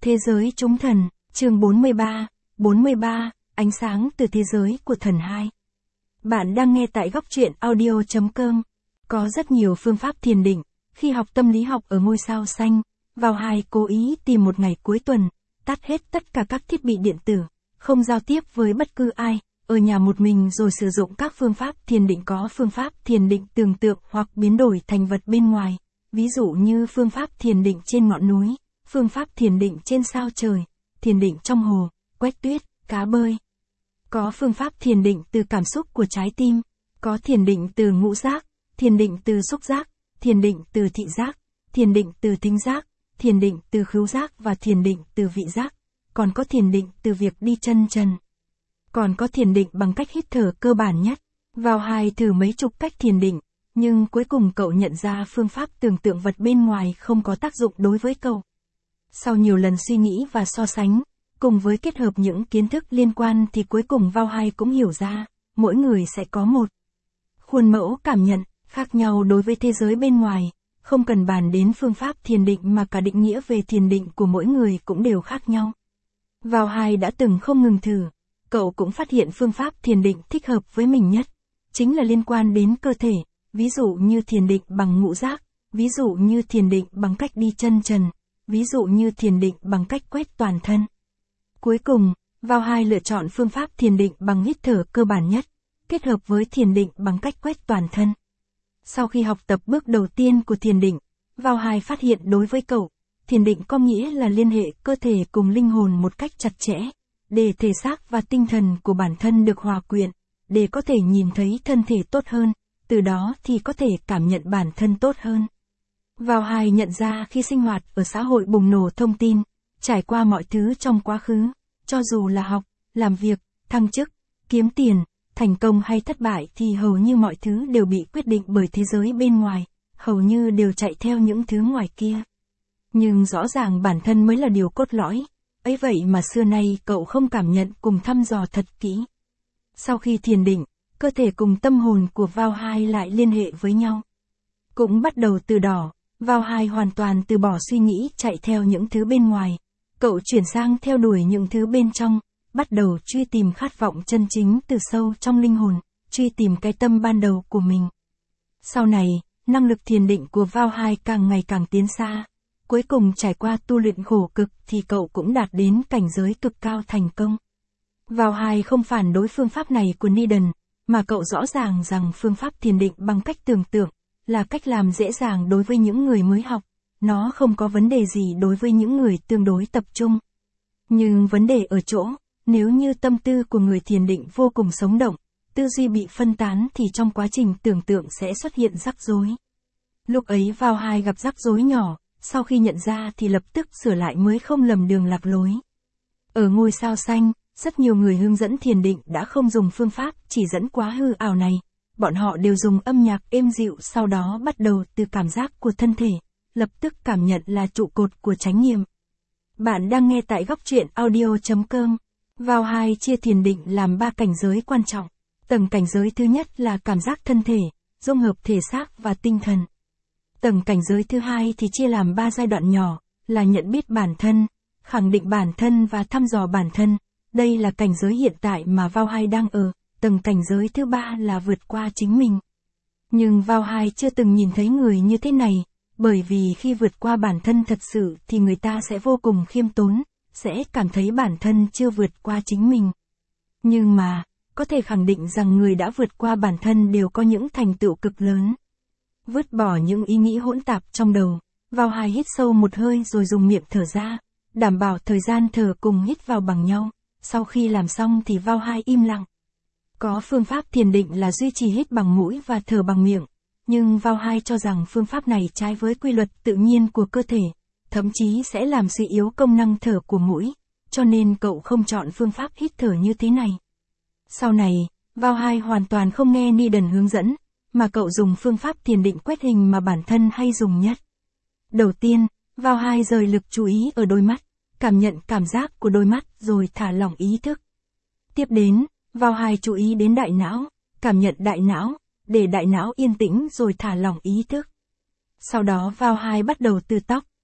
Thế giới chúng thần, chương 43, ánh sáng từ thế giới của thần 2. Bạn đang nghe tại góc truyện audio.com. Có rất nhiều phương pháp thiền định. Khi học tâm lý học ở ngôi sao xanh, vào 2 cố ý tìm một ngày cuối tuần, tắt hết tất cả các thiết bị điện tử, không giao tiếp với bất cứ ai, ở nhà một mình rồi sử dụng các phương pháp thiền định. Có phương pháp thiền định tưởng tượng hoặc biến đổi thành vật bên ngoài, ví dụ như phương pháp thiền định trên ngọn núi, phương pháp thiền định trên sao trời, thiền định trong hồ, quét tuyết, cá bơi. Có phương pháp thiền định từ cảm xúc của trái tim, có thiền định từ ngũ giác, thiền định từ xúc giác, thiền định từ thị giác, thiền định từ thính giác, thiền định từ khứu giác và thiền định từ vị giác. Còn có thiền định từ việc đi chân trần. Còn có thiền định bằng cách hít thở cơ bản nhất. Vào 2 thử mấy chục cách thiền định, nhưng cuối cùng cậu nhận ra phương pháp tưởng tượng vật bên ngoài không có tác dụng đối với cậu. Sau nhiều lần suy nghĩ và so sánh, cùng với kết hợp những kiến thức liên quan thì cuối cùng vào 2 cũng hiểu ra, mỗi người sẽ có một khuôn mẫu cảm nhận khác nhau đối với thế giới bên ngoài. Không cần bàn đến phương pháp thiền định mà cả định nghĩa về thiền định của mỗi người cũng đều khác nhau. Vào 2 đã từng không ngừng thử, cậu cũng phát hiện phương pháp thiền định thích hợp với mình nhất, chính là liên quan đến cơ thể, ví dụ như thiền định bằng ngũ giác, ví dụ như thiền định bằng cách đi chân trần, ví dụ như thiền định bằng cách quét toàn thân. Cuối cùng, vào 2 lựa chọn phương pháp thiền định bằng hít thở cơ bản nhất, kết hợp với thiền định bằng cách quét toàn thân. Sau khi học tập bước đầu tiên của thiền định, vào 2 phát hiện đối với cậu, thiền định có nghĩa là liên hệ cơ thể cùng linh hồn một cách chặt chẽ, để thể xác và tinh thần của bản thân được hòa quyện, để có thể nhìn thấy thân thể tốt hơn, từ đó thì có thể cảm nhận bản thân tốt hơn. Vào 2 nhận ra khi sinh hoạt ở xã hội bùng nổ thông tin, trải qua mọi thứ trong quá khứ, cho dù là học, làm việc, thăng chức, kiếm tiền, thành công hay thất bại thì hầu như mọi thứ đều bị quyết định bởi thế giới bên ngoài, hầu như đều chạy theo những thứ ngoài kia. Nhưng rõ ràng bản thân mới là điều cốt lõi, ấy vậy mà xưa nay cậu không cảm nhận cùng thăm dò thật kỹ. Sau khi thiền định, cơ thể cùng tâm hồn của vào 2 lại liên hệ với nhau. Cũng bắt đầu từ đó, vào 2 hoàn toàn từ bỏ suy nghĩ chạy theo những thứ bên ngoài. Cậu chuyển sang theo đuổi những thứ bên trong, bắt đầu truy tìm khát vọng chân chính từ sâu trong linh hồn, truy tìm cái tâm ban đầu của mình. Sau này, năng lực thiền định của vào 2 càng ngày càng tiến xa. Cuối cùng trải qua tu luyện khổ cực thì cậu cũng đạt đến cảnh giới cực cao thành công. Vào 2 không phản đối phương pháp này của Niden, mà cậu rõ ràng rằng phương pháp thiền định bằng cách tưởng tượng là cách làm dễ dàng đối với những người mới học. Nó không có vấn đề gì đối với những người tương đối tập trung. Nhưng vấn đề ở chỗ, nếu như tâm tư của người thiền định vô cùng sống động, tư duy bị phân tán thì trong quá trình tưởng tượng sẽ xuất hiện rắc rối. Lúc ấy vào 2 gặp rắc rối nhỏ, sau khi nhận ra thì lập tức sửa lại mới không lầm đường lạc lối. Ở ngôi sao xanh, rất nhiều người hướng dẫn thiền định đã không dùng phương pháp chỉ dẫn quá hư ảo này. Bọn họ đều dùng âm nhạc êm dịu, sau đó bắt đầu từ cảm giác của thân thể, lập tức cảm nhận là trụ cột của chánh niệm. Bạn đang nghe tại góc truyện audio.com. Vào 2 chia thiền định làm 3 cảnh giới quan trọng. Tầng cảnh giới thứ nhất là cảm giác thân thể, dung hợp thể xác và tinh thần. Tầng cảnh giới thứ hai thì chia làm 3 giai đoạn nhỏ, là nhận biết bản thân, khẳng định bản thân và thăm dò bản thân. Đây là cảnh giới hiện tại mà vào 2 đang ở. Tầng cảnh giới thứ 3 là vượt qua chính mình. Nhưng vào 2 chưa từng nhìn thấy người như thế này, bởi vì khi vượt qua bản thân thật sự thì người ta sẽ vô cùng khiêm tốn, sẽ cảm thấy bản thân chưa vượt qua chính mình. Nhưng mà, có thể khẳng định rằng người đã vượt qua bản thân đều có những thành tựu cực lớn. Vứt bỏ những ý nghĩ hỗn tạp trong đầu, vào 2 hít sâu một hơi rồi dùng miệng thở ra, đảm bảo thời gian thở cùng hít vào bằng nhau. Sau khi làm xong thì vào 2 im lặng. Có phương pháp thiền định là duy trì hít bằng mũi và thở bằng miệng, nhưng vào 2 cho rằng phương pháp này trái với quy luật tự nhiên của cơ thể, thậm chí sẽ làm suy yếu công năng thở của mũi, cho nên cậu không chọn phương pháp hít thở như thế này. Sau này, vào 2 hoàn toàn không nghe Niden hướng dẫn, mà cậu dùng phương pháp thiền định quét hình mà bản thân hay dùng nhất. Đầu tiên, vào 2 rời lực chú ý ở đôi mắt, cảm nhận cảm giác của đôi mắt rồi thả lỏng ý thức. Tiếp đến, vào 2 chú ý đến đại não, cảm nhận đại não, để đại não yên tĩnh rồi thả lỏng ý thức. Sau đó vào 2 bắt đầu từ tóc,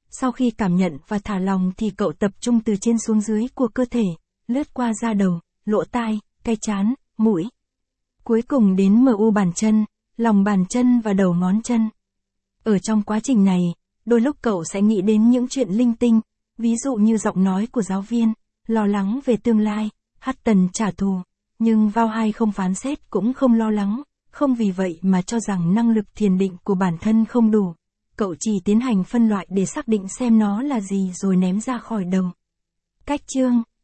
Sau khi cảm nhận và thả lòng thì cậu tập trung từ trên xuống dưới của cơ thể, lướt qua da đầu, lỗ tai, cái trán, mũi. Cuối cùng đến mu bàn chân, lòng bàn chân và đầu ngón chân. Ở trong quá trình này, đôi lúc cậu sẽ nghĩ đến những chuyện linh tinh, ví dụ như giọng nói của giáo viên, lo lắng về tương lai, hắt tần trả thù. Nhưng Vào Hai không phán xét cũng không lo lắng, không vì vậy mà cho rằng năng lực thiền định của bản thân không đủ. Cậu chỉ tiến hành phân loại để xác định xem nó là gì rồi ném ra khỏi đầu. Cách chương